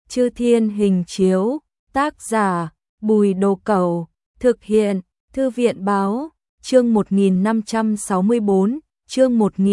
Chư Thiên Hình Chiếu, tác giả Bùi Đồ Cẩu, thực hiện Thư viện Báo, chương 1564, chương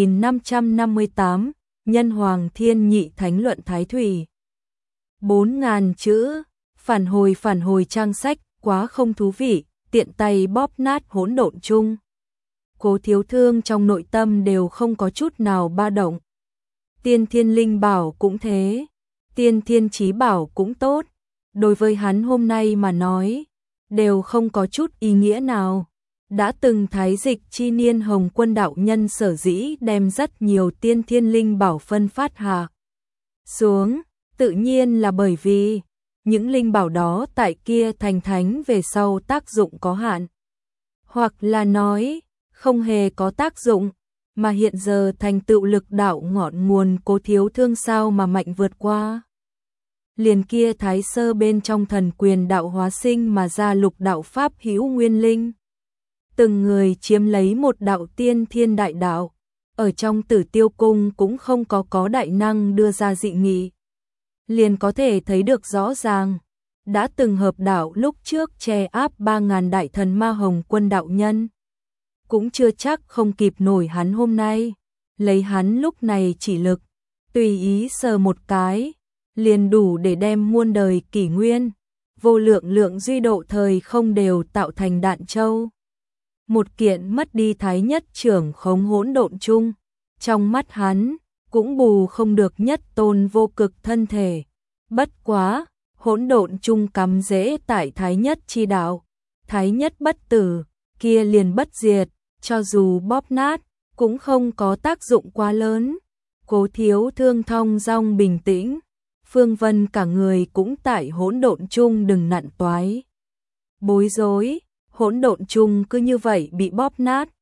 1558, Nhân Hoàng Thiên Nhị Thánh Luận Thái Thủy. 4.000 chữ, phản hồi trang sách, quá không thú vị, tiện tay bóp nát hỗn độn chung. Cố Thiếu Thương trong nội tâm đều không có chút nào ba động. Tiên Thiên Linh Bảo cũng thế, Tiên Thiên Chí Bảo cũng tốt, đối với hắn hôm nay mà nói, đều không có chút ý nghĩa nào. Đã từng thái dịch chi niên Hồng Quân đạo nhân sở dĩ đem rất nhiều Tiên Thiên Linh Bảo phân phát hạ xuống, tự nhiên là bởi vì những linh bảo đó tại kia thành thánh về sau tác dụng có hạn, hoặc là nói không hề có tác dụng, mà hiện giờ thành tựu lực đạo ngọn nguồn Cố Thiếu Thương sao mà mạnh vượt qua. Liền kia thái sơ bên trong thần quyền đạo hóa sinh mà ra lục đạo pháp hữu nguyên linh. Từng người chiếm lấy một đạo tiên thiên đại đạo, ở trong Tử Tiêu Cung cũng không có đại năng đưa ra dị nghị. Liền có thể thấy được rõ ràng, đã từng hợp đạo lúc trước che áp 3.000 đại thần ma Hồng Quân đạo nhân. Cũng chưa chắc không kịp nổi hắn hôm nay, lấy hắn lúc này chỉ lực, tùy ý sờ một cái, liền đủ để đem muôn đời kỷ nguyên, vô lượng duy độ thời không đều tạo thành đạn châu. Một kiện mất đi thái nhất trưởng khống hỗn độn chung, trong mắt hắn, cũng bù không được nhất tôn vô cực thân thể. Bất quá, hỗn độn chung cắm rễ tại thái nhất chi đạo, thái nhất bất tử, kia liền bất diệt, cho dù bóp nát, cũng không có tác dụng quá lớn. Cố Thiếu Thương thong dong bình tĩnh, Phương Vân cả người cũng tại hỗn độn chung đừng nặn toái. Bối rối, hỗn độn chung cứ như vậy bị bóp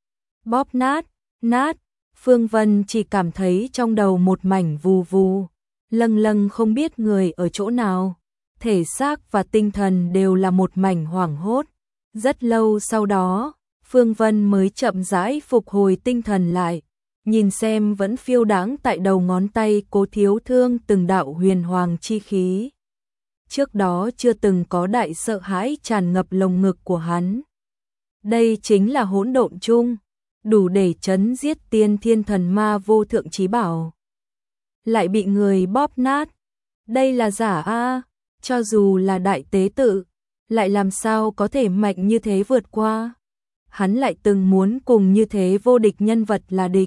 nát, Phương Vân chỉ cảm thấy trong đầu một mảnh vù vù, lâng lâng không biết người ở chỗ nào, thể xác và tinh thần đều là một mảnh hoảng hốt. Rất lâu sau đó, Phương Vân mới chậm rãi phục hồi tinh thần lại, nhìn xem vẫn phiêu đáng tại đầu ngón tay Cố Thiếu Thương từng đạo huyền hoàng chi khí. Trước đó chưa từng có đại sợ hãi tràn ngập lồng ngực của hắn. Đây chính là hỗn độn chung, đủ để chấn giết tiên thiên thần ma vô thượng chí bảo. Lại bị người bóp nát. Đây là giả a, cho dù là đại tế tự, lại làm sao có thể mạnh như thế vượt qua. Hắn lại từng muốn cùng như thế vô địch nhân vật là địch.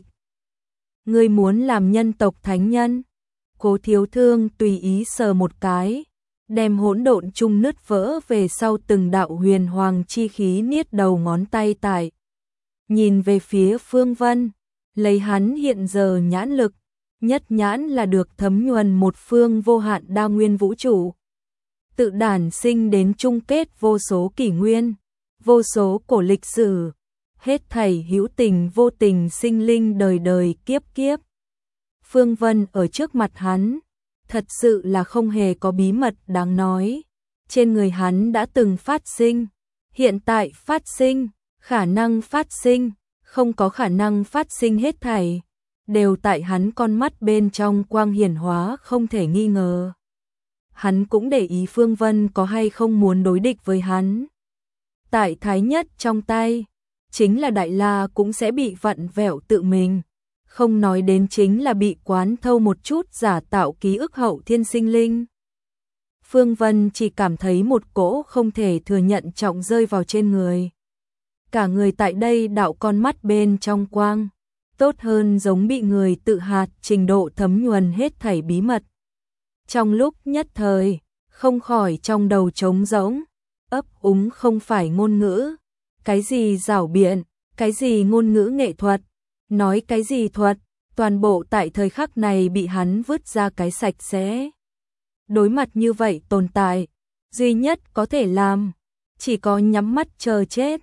Ngươi muốn làm nhân tộc thánh nhân? Cố Thiếu Thương tùy ý sờ một cái, đem hỗn độn chung nứt vỡ về sau từng đạo huyền hoàng chi khí niết đầu ngón tay tại. Nhìn về phía Phương Vân, lấy hắn hiện giờ nhãn lực, nhất nhãn là được thấm nhuần một phương vô hạn đa nguyên vũ trụ. Tự đản sinh đến chung kết vô số kỷ nguyên, vô số cổ lịch sử, hết thảy hữu tình vô tình sinh linh đời đời kiếp kiếp. Phương Vân ở trước mặt hắn, thật sự là không hề có bí mật đáng nói. Trên người hắn đã từng phát sinh, hiện tại phát sinh, khả năng phát sinh, không có khả năng phát sinh hết thảy, đều tại hắn con mắt bên trong quang hiển hóa không thể nghi ngờ. Hắn cũng để ý Phương Vân có hay không muốn đối địch với hắn. Tại thái nhất trong tay, chính là Đại La cũng sẽ bị vặn vẹo tự mình, không nói đến chính là bị quán thâu một chút giả tạo ký ức hậu thiên sinh linh. Phương Vân chỉ cảm thấy một cỗ không thể thừa nhận trọng rơi vào trên người. Cả người tại đây đạo con mắt bên trong quang, tốt hơn giống bị người tự hạt trình độ thấm nhuần hết thảy bí mật. Trong lúc nhất thời, không khỏi trong đầu trống rỗng, ấp úng không phải ngôn ngữ, cái gì giảo biện, cái gì ngôn ngữ nghệ thuật, nói cái gì thuật, toàn bộ tại thời khắc này bị hắn vứt ra cái sạch sẽ. Đối mặt như vậy tồn tại, duy nhất có thể làm, chỉ có nhắm mắt chờ chết.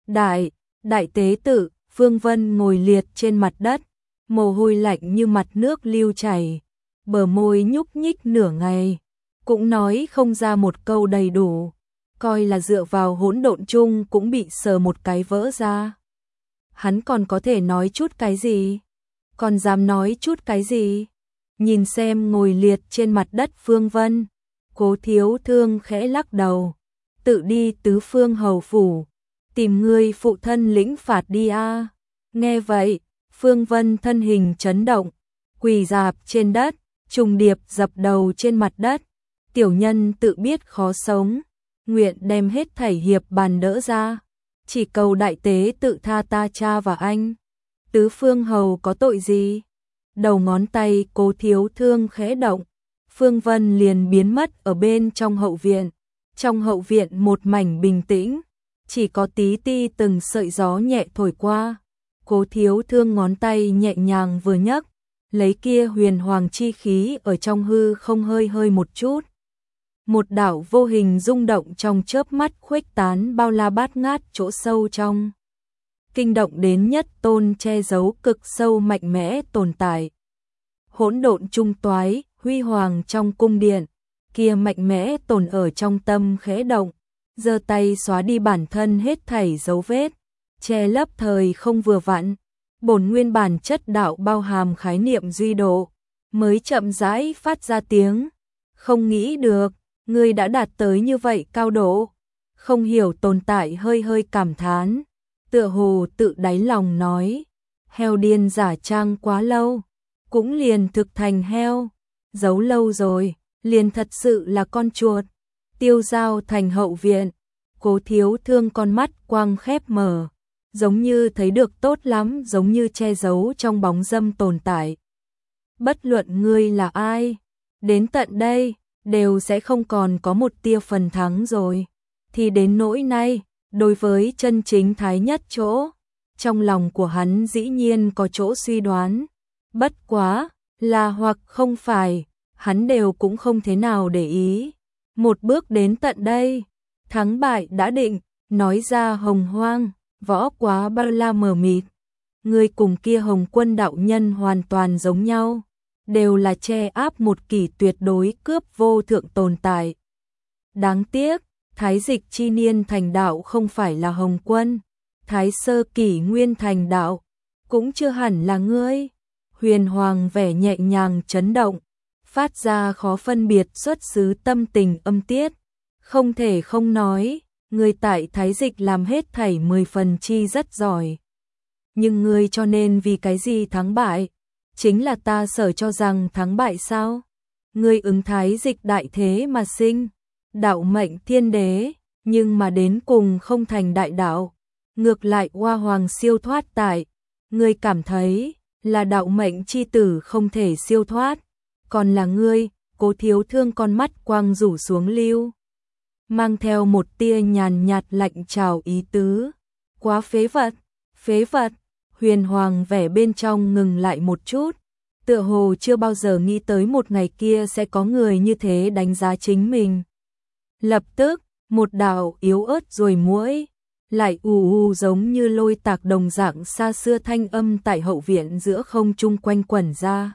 Đại tế tự, Phương Vân ngồi liệt trên mặt đất, mồ hôi lạnh như mặt nước lưu chảy, bờ môi nhúc nhích nửa ngày, cũng nói không ra một câu đầy đủ, coi là dựa vào hỗn độn chung cũng bị sờ một cái vỡ ra. Hắn còn có thể nói chút cái gì? Còn dám nói chút cái gì? Nhìn xem ngồi liệt trên mặt đất Phương Vân, Cố Thiếu Thương khẽ lắc đầu, tự đi Tứ Phương Hầu phủ, tìm ngươi phụ thân lĩnh phạt đi a. Nghe vậy, Phương Vân thân hình chấn động, quỳ rạp trên đất, trùng điệp dập đầu trên mặt đất. Tiểu nhân tự biết khó sống, nguyện đem hết thảy hiệp bàn đỡ ra, chỉ cầu đại tế tự tha ta cha và anh. Tứ Phương Hầu có tội gì? Đầu ngón tay Cố Thiếu Thương khẽ động, Phương Vân liền biến mất ở bên trong hậu viện. Trong hậu viện một mảnh bình tĩnh, chỉ có tí ti từng sợi gió nhẹ thổi qua. Cố Thiếu Thương ngón tay nhẹ nhàng vừa nhấc, lấy kia huyền hoàng chi khí ở trong hư không hơi hơi một chút. Một đạo vô hình rung động trong chớp mắt khuếch tán bao la bát ngát chỗ sâu trong. Kinh động đến nhất tôn che giấu cực sâu mạnh mẽ tồn tại. Hỗn độn trung toái, huy hoàng trong cung điện, kia mạnh mẽ tồn ở trong tâm khẽ động, giơ tay xóa đi bản thân hết thảy dấu vết, che lấp thời không vừa vặn. Bổn nguyên bản chất đạo bao hàm khái niệm duy độ, mới chậm rãi phát ra tiếng. Không nghĩ được, ngươi đã đạt tới như vậy cao độ. Không hiểu tồn tại hơi hơi cảm thán, tựa hồ tự đáy lòng nói, heo điên giả trang quá lâu, cũng liền thực thành heo, giấu lâu rồi, liền thật sự là con chuột. Tiêu Giao thành hậu viện, Cố Thiếu Thương con mắt quang khép mở, giống như thấy được tốt lắm, giống như che giấu trong bóng dâm tồn tại. Bất luận ngươi là ai, đến tận đây, đều sẽ không còn có một tia phần thắng rồi. Thì đến nỗi nay, đối với chân chính thái nhất chỗ, trong lòng của hắn dĩ nhiên có chỗ suy đoán. Bất quá, là hoặc không phải, hắn đều cũng không thế nào để ý. Một bước đến tận đây, thắng bại đã định, nói ra hồng hoang, võ quá bao la mờ mịt. Người cùng kia Hồng Quân đạo nhân hoàn toàn giống nhau, đều là che áp một kỷ tuyệt đối cướp vô thượng tồn tại. Đáng tiếc, Thái Dịch chi niên thành đạo không phải là Hồng Quân, Thái Sơ kỷ nguyên thành đạo, cũng chưa hẳn là ngươi. Huyền Hoàng vẻ nhẹ nhàng chấn động, phát ra khó phân biệt xuất xứ tâm tình âm tiết. Không thể không nói, người tại Thái Dịch làm hết thảy 10 phần chi rất giỏi. Nhưng ngươi cho nên vì cái gì thắng bại? Chính là ta sở cho rằng thắng bại sao? Ngươi ứng Thái Dịch đại thế mà sinh, đạo mệnh thiên đế, nhưng mà đến cùng không thành đại đạo. Ngược lại Hoa Hoàng siêu thoát tại, ngươi cảm thấy là đạo mệnh chi tử không thể siêu thoát. Còn là ngươi, Cố Thiếu Thương con mắt quang rủ xuống lưu, mang theo một tia nhàn nhạt lạnh trào ý tứ. Quá phế vật, phế vật. Huyền Hoàng vẻ bên trong ngừng lại một chút, tựa hồ chưa bao giờ nghĩ tới một ngày kia sẽ có người như thế đánh giá chính mình. Lập tức, một đạo yếu ớt rồi muỗi, lại ù ù giống như lôi tạc đồng dạng xa xưa thanh âm tại hậu viện giữa không trung quanh quẩn ra.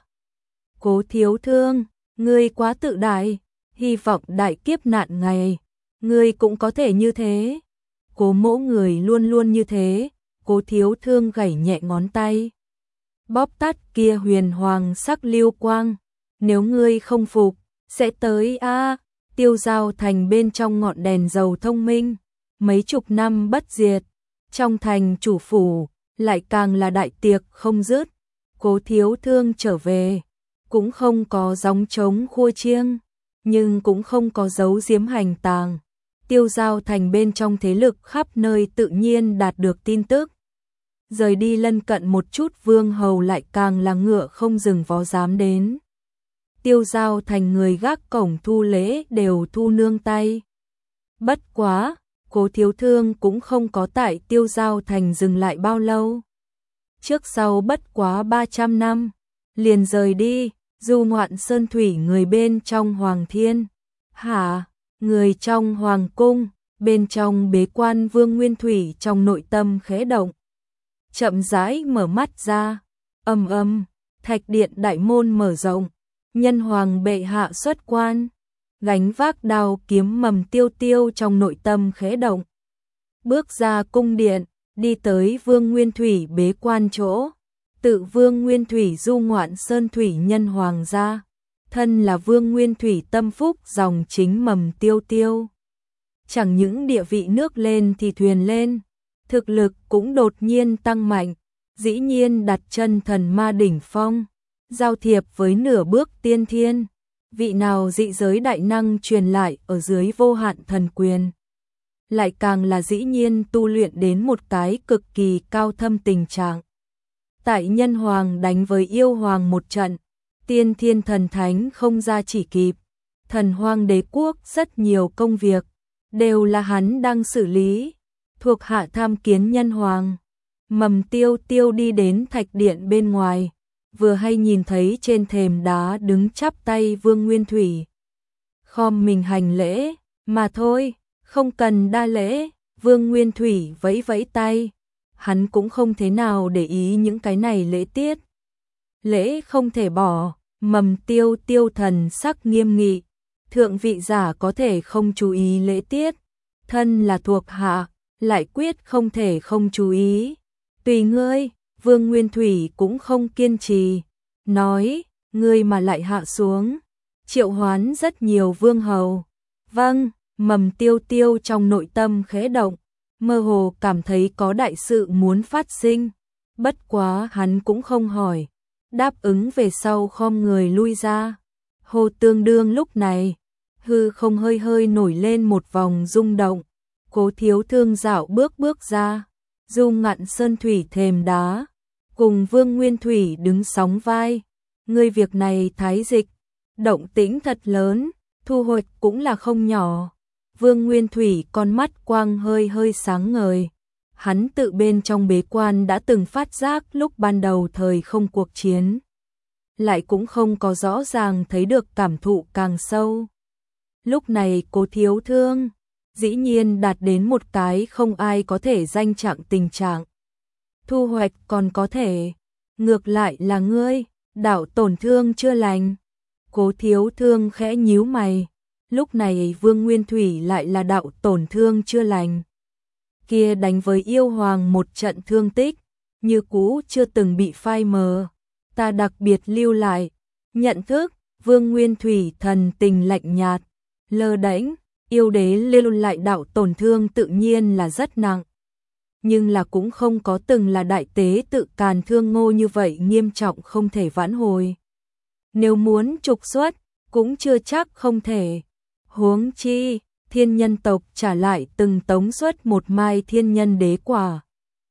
Cố Thiếu Thương, ngươi quá tự đại, hy vọng đại kiếp nạn ngày, ngươi cũng có thể như thế. Cố mỗ người luôn luôn như thế. Cố Thiếu Thương gảy nhẹ ngón tay, bóp tắt kia huyền hoàng sắc lưu quang. Nếu ngươi không phục, sẽ tới a. Tiêu Giao thành bên trong ngọn đèn dầu thông minh, mấy chục năm bất diệt, trong thành chủ phủ lại càng là đại tiệc không dứt. Cố Thiếu Thương trở về, cũng không có gióng trống khua chiêng, nhưng cũng không có giấu giếm hành tàng. Tiêu Giao thành bên trong thế lực khắp nơi tự nhiên đạt được tin tức. Rời đi lân cận một chút vương hầu lại càng là ngựa không dừng vó dám đến. Tiêu Giao thành người gác cổng thu lễ đều thu nương tay. Bất quá, Cố Thiếu Thương cũng không có tại Tiêu Giao thành dừng lại bao lâu. Trước sau bất quá 300 năm, liền rời đi, du ngoạn sơn thủy người bên trong Hoàng Thiên. Hả, người trong Hoàng Cung, bên trong bế quan Vương Nguyên Thủy trong nội tâm khẽ động. Chậm rãi mở mắt ra, ầm ầm, thạch điện đại môn mở rộng, nhân hoàng bệ hạ xuất quan, gánh vác đao kiếm mầm tiêu tiêu trong nội tâm khẽ động. Bước ra cung điện, đi tới Vương Nguyên Thủy bế quan chỗ, tự Vương Nguyên Thủy du ngoạn sơn thủy nhân hoàng gia, thân là Vương Nguyên Thủy tâm phúc dòng chính Mầm Tiêu Tiêu. Chẳng những địa vị nước lên thì thuyền lên, thực lực cũng đột nhiên tăng mạnh, dĩ nhiên đặt chân thần ma đỉnh phong, giao thiệp với nửa bước tiên thiên, vị nào dị giới đại năng truyền lại ở dưới vô hạn thần quyền. Lại càng là dĩ nhiên tu luyện đến một cái cực kỳ cao thâm tình trạng. Tại Nhân Hoàng đánh với Yêu Hoàng một trận, tiên thiên thần thánh không ra chỉ kịp, Thần Hoang đế quốc rất nhiều công việc, đều là hắn đang xử lý, thuộc hạ tham kiến Nhân Hoàng. Mầm Tiêu Tiêu đi đến thạch điện bên ngoài, vừa hay nhìn thấy trên thềm đá đứng chắp tay Vương Nguyên Thủy. Khom mình hành lễ, mà thôi, không cần đa lễ, Vương Nguyên Thủy vẫy vẫy tay, hắn cũng không thế nào để ý những cái này lễ tiết. Lễ không thể bỏ, Mầm Tiêu Tiêu thần sắc nghiêm nghị, thượng vị giả có thể không chú ý lễ tiết, thân là thuộc hạ, lại quyết không thể không chú ý. Tùy ngươi, Vương Nguyên Thủy cũng không kiên trì, nói, ngươi mà lại hạ xuống, triệu hoán rất nhiều vương hầu. Vâng, Mầm Tiêu Tiêu trong nội tâm khẽ động, mơ hồ cảm thấy có đại sự muốn phát sinh, bất quá hắn cũng không hỏi, đáp ứng về sau khom người lui ra. Hồ Tương Đương lúc này, hư không hơi hơi nổi lên một vòng rung động, Cố Thiếu Thương dạo bước ra, Dung Ngạn sơn thủy thềm đá, cùng Vương Nguyên Thủy đứng sóng vai, người việc này thái dịch, động tĩnh thật lớn, thu hoạch cũng là không nhỏ. Vương Nguyên Thủy con mắt quang hơi hơi sáng ngời, hắn tự bên trong bế quan đã từng phát giác lúc ban đầu thời không cuộc chiến, lại cũng không có rõ ràng thấy được cảm thụ càng sâu. Lúc này Cố Thiếu Thương dĩ nhiên đạt đến một cái không ai có thể danh trạng tình trạng. Thu hoạch còn có thể, ngược lại là ngươi, đạo tổn thương chưa lành. Cố Thiếu Thương khẽ nhíu mày, lúc này Vương Nguyên Thủy lại là đạo tổn thương chưa lành. Kia đánh với Yêu Hoàng một trận thương tích, như cũ chưa từng bị phai mờ, ta đặc biệt lưu lại. Nhận thức, Vương Nguyên Thủy thần tình lạnh nhạt, lơ đễnh. Yêu đế lưu lại đạo tổn thương tự nhiên là rất nặng, nhưng là cũng không có từng là đại tế tự Càn Thương Ngô như vậy nghiêm trọng không thể vãn hồi. Nếu muốn trục xuất, cũng chưa chắc không thể. Huống chi, thiên nhân tộc trả lại từng tống xuất một mai thiên nhân đế quả.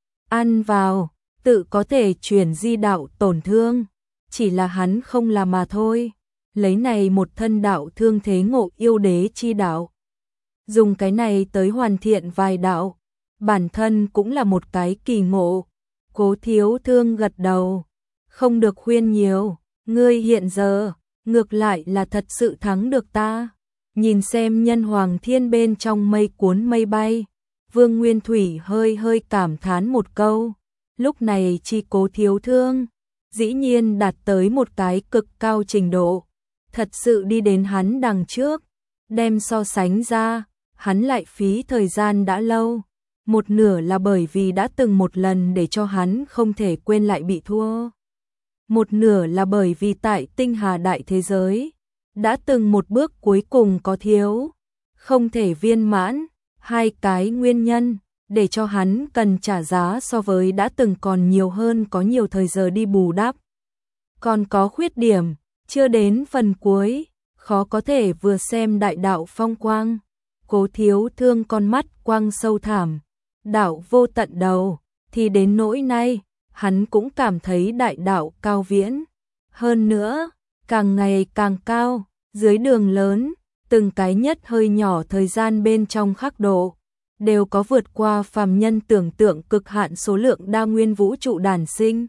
Ăn vào, tự có thể chuyển di đạo tổn thương, chỉ là hắn không làm mà thôi. Lấy này một thân đạo thương thế ngộ yêu đế chi đạo, dùng cái này tới hoàn thiện vài đạo, bản thân cũng là một cái kỳ ngộ. Cố Thiếu Thương gật đầu, không được khuyên nhiều, ngươi hiện giờ, ngược lại là thật sự thắng được ta. Nhìn xem Nhân Hoàng thiên bên trong mây cuốn mây bay, Vương Nguyên Thủy hơi hơi cảm thán một câu, lúc này chi Cố Thiếu Thương, dĩ nhiên đạt tới một cái cực cao trình độ, thật sự đi đến hắn đằng trước, đem so sánh ra. Hắn lại phí thời gian đã lâu, một nửa là bởi vì đã từng một lần để cho hắn không thể quên lại bị thua. Một nửa là bởi vì tại tinh hà đại thế giới, đã từng một bước cuối cùng có thiếu, không thể viên mãn, hai cái nguyên nhân, để cho hắn cần trả giá so với đã từng còn nhiều hơn có nhiều thời giờ đi bù đắp. Còn có khuyết điểm, chưa đến phần cuối, khó có thể vừa xem đại đạo phong quang. Cố Thiếu Thương con mắt quang sâu thẳm, đạo vô tận đầu, thì đến nỗi nay, hắn cũng cảm thấy đại đạo cao viễn. Hơn nữa, càng ngày càng cao, dưới đường lớn, từng cái nhất hơi nhỏ thời gian bên trong khắc độ, đều có vượt qua phàm nhân tưởng tượng cực hạn số lượng đa nguyên vũ trụ đản sinh.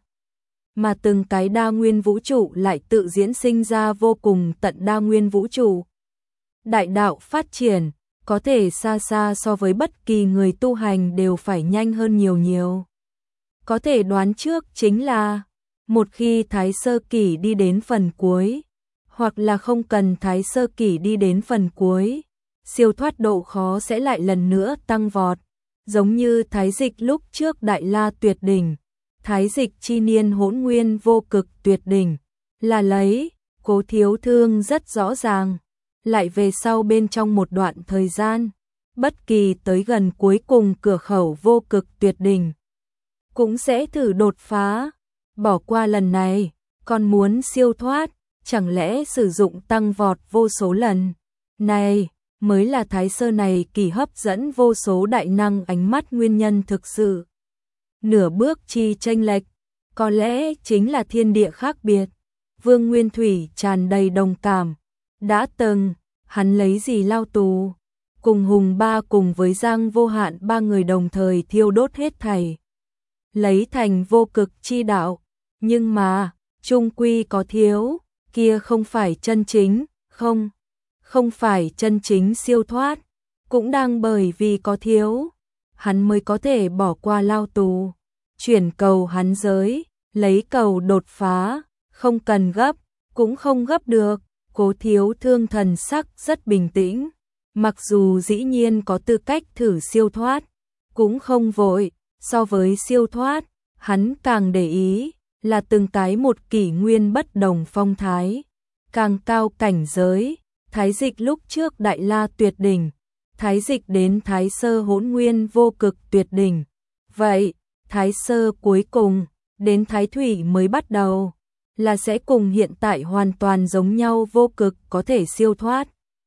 Mà từng cái đa nguyên vũ trụ lại tự diễn sinh ra vô cùng tận đa nguyên vũ trụ. Đại đạo phát triển, có thể xa xa so với bất kỳ người tu hành đều phải nhanh hơn nhiều nhiều. Có thể đoán trước chính là, một khi Thái Sơ Kỷ đi đến phần cuối, hoặc là không cần Thái Sơ Kỷ đi đến phần cuối, siêu thoát độ khó sẽ lại lần nữa tăng vọt, giống như Thái Dịch lúc trước Đại La tuyệt đỉnh, Thái Dịch chi niên hỗn nguyên vô cực tuyệt đỉnh, là lấy Cố Thiếu Thương rất rõ ràng, lại về sau bên trong một đoạn thời gian, bất kỳ tới gần cuối cùng cửa khẩu vô cực tuyệt đỉnh, cũng sẽ thử đột phá, bỏ qua lần này, còn muốn siêu thoát, chẳng lẽ sử dụng tăng vọt vô số lần. Này, mới là Thái Sơ này kỳ hấp dẫn vô số đại năng ánh mắt nguyên nhân thực sự. Nửa bước chi chênh lệch, có lẽ chính là thiên địa khác biệt. Vương Nguyên Thủy tràn đầy đồng cảm, đã từng, hắn lấy gì lao tù, cùng Hùng Ba cùng với Giang Vô Hạn ba người đồng thời thiêu đốt hết thảy. Lấy thành vô cực chi đạo, nhưng mà, chung quy có thiếu, kia không phải chân chính, không phải chân chính siêu thoát, cũng đang bởi vì có thiếu, hắn mới có thể bỏ qua lao tù, chuyển cầu hắn giới, lấy cầu đột phá, không cần gấp, cũng không gấp được. Cố Thiếu Thương thần sắc rất bình tĩnh, mặc dù dĩ nhiên có tư cách thử siêu thoát, cũng không vội, so với siêu thoát, hắn càng để ý là từng cái một kỷ nguyên bất đồng phong thái, càng cao cảnh giới. Thái dịch lúc trước Đại La tuyệt đỉnh, thái dịch đến Thái Sơ Hỗn Nguyên vô cực tuyệt đỉnh. Vậy, Thái Sơ cuối cùng, đến Thái Thủy mới bắt đầu, là sẽ cùng hiện tại hoàn toàn giống nhau vô cực có thể siêu thoát.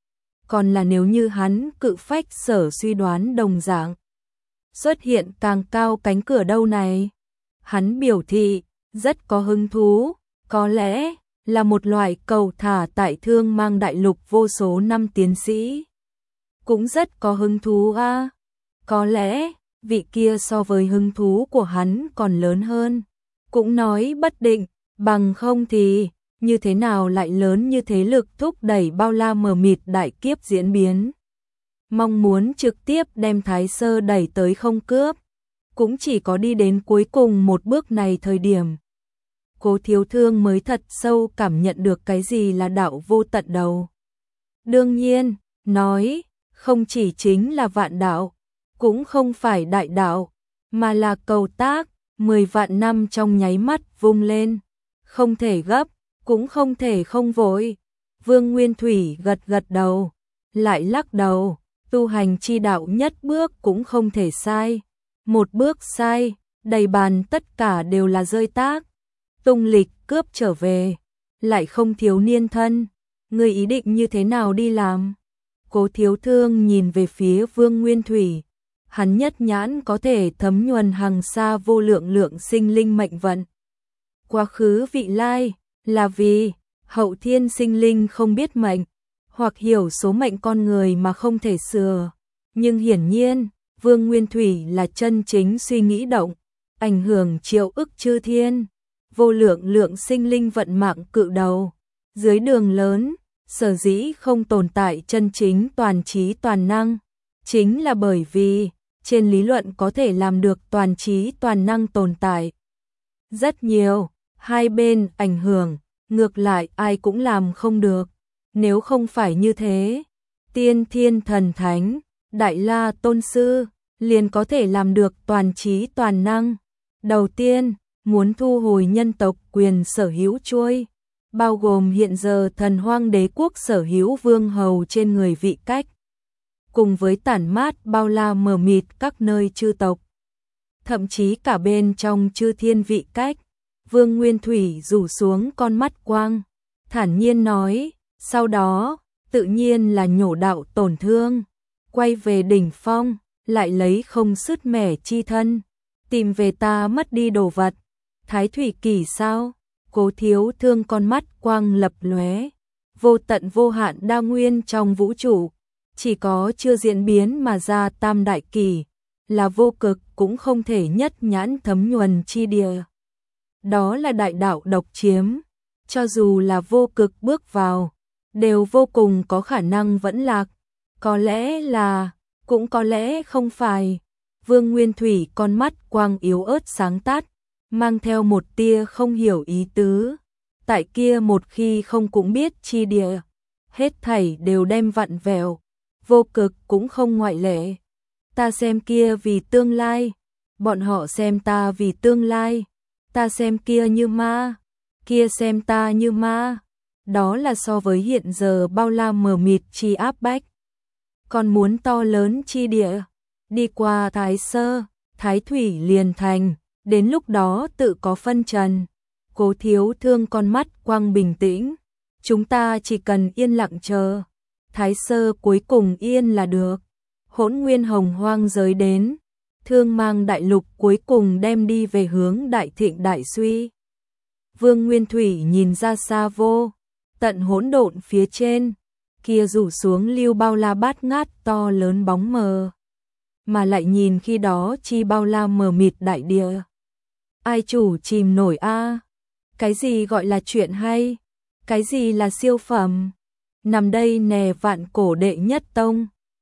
Còn là nếu như hắn cự phách sở suy đoán đồng dạng, xuất hiện càng cao cánh cửa đâu này. Hắn biểu thị, rất có hứng thú, có lẽ là một loại cầu thả tại Thương Mang đại lục vô số năm tiến sĩ. Cũng rất có hứng thú a. Có lẽ, vị kia so với hứng thú của hắn còn lớn hơn. Cũng nói bất định, bằng không thì, như thế nào lại lớn như thế lực thúc đẩy bao la mờ mịt đại kiếp diễn biến. Mong muốn trực tiếp đem Thái Sơ đẩy tới không cướp, cũng chỉ có đi đến cuối cùng một bước này thời điểm. Cố Thiếu Thương mới thật sâu cảm nhận được cái gì là đạo vô tận đầu. Đương nhiên, nói, không chỉ chính là vạn đạo, cũng không phải đại đạo, mà là cầu tác, 10 vạn năm trong nháy mắt vung lên, không thể gấp, cũng không thể không vội. Vương Nguyên Thủy gật gật đầu, lại lắc đầu, tu hành chi đạo nhất bước cũng không thể sai. Một bước sai, đầy bàn tất cả đều là rơi tác. Tung lịch cướp trở về, lại không thiếu niên thân, người ý định như thế nào đi làm? Cố Thiếu Thương nhìn về phía Vương Nguyên Thủy, hắn nhất nhãn có thể thấm nhuần hàng xa vô lượng lượng sinh linh mệnh vận. Quá khứ vị lai, là vì hậu thiên sinh linh không biết mệnh, hoặc hiểu số mệnh con người mà không thể sửa. Nhưng hiển nhiên, Vương Nguyên Thủy là chân chính suy nghĩ động, ảnh hưởng triệu ức chư thiên, vô lượng lượng sinh linh vận mạng cự đầu. Dưới đường lớn, sở dĩ không tồn tại chân chính toàn trí toàn năng, chính là bởi vì, trên lý luận có thể làm được toàn trí toàn năng tồn tại. Rất nhiều, hai bên ảnh hưởng, ngược lại ai cũng làm không được. Nếu không phải như thế, tiên thiên thần thánh, đại la tôn sư, liền có thể làm được toàn trí toàn năng. Đầu tiên, muốn thu hồi nhân tộc quyền sở hữu chuôi, bao gồm hiện giờ Thần Hoang Đế quốc sở hữu vương hầu trên người vị cách, cùng với tản mát bao la mờ mịt các nơi chư tộc, thậm chí cả bên trong chư thiên vị cách. Vương Nguyên Thủy rủ xuống con mắt quang, thản nhiên nói, sau đó, tự nhiên là nhổ đạo tổn thương, quay về đỉnh phong, lại lấy không sứt mẻ chi thân, tìm về ta mất đi đồ vật. Thái Thủy Kỳ sao? Cố Thiếu Thương con mắt quang lập lóe, vô tận vô hạn đa nguyên trong vũ trụ, chỉ có chưa diễn biến mà ra tam đại kỳ, là vô cực cũng không thể nhất nhãn thấm nhuần chi địa. Đó là đại đạo độc chiếm, cho dù là vô cực bước vào, đều vô cùng có khả năng vẫn lạc, có lẽ là, cũng có lẽ không phải. Vương Nguyên Thủy con mắt quang yếu ớt sáng tắt, mang theo một tia không hiểu ý tứ. Tại kia một khi không cũng biết chi địa, hết thảy đều đem vặn vẹo, vô cực cũng không ngoại lệ. Ta xem kia vì tương lai, bọn họ xem ta vì tương lai, ta xem kia như ma, kia xem ta như ma. đó là so với hiện giờ bao la mờ mịt chi áp bách. Còn muốn to lớn chi địa, đi qua Thái Sơ, Thái Thủy liền thành, đến lúc đó tự có phân trần. Cố Thiếu Thương con mắt quang bình tĩnh, chúng ta chỉ cần yên lặng chờ, Thái Sơ cuối cùng yên là được. Hỗn nguyên hồng hoang giới đến, thương mang đại lục cuối cùng đem đi về hướng đại thịnh đại suy. Vương Nguyên Thủy nhìn ra xa vô tận hỗn độn phía trên, kia rủ xuống lưu bao la bát ngát to lớn bóng mờ, mà lại nhìn khi đó chi bao la mờ mịt đại địa. Ai chủ chìm nổi a? Cái gì gọi là chuyện hay? Cái gì là siêu phẩm? Nằm đây nè vạn cổ đệ nhất tông,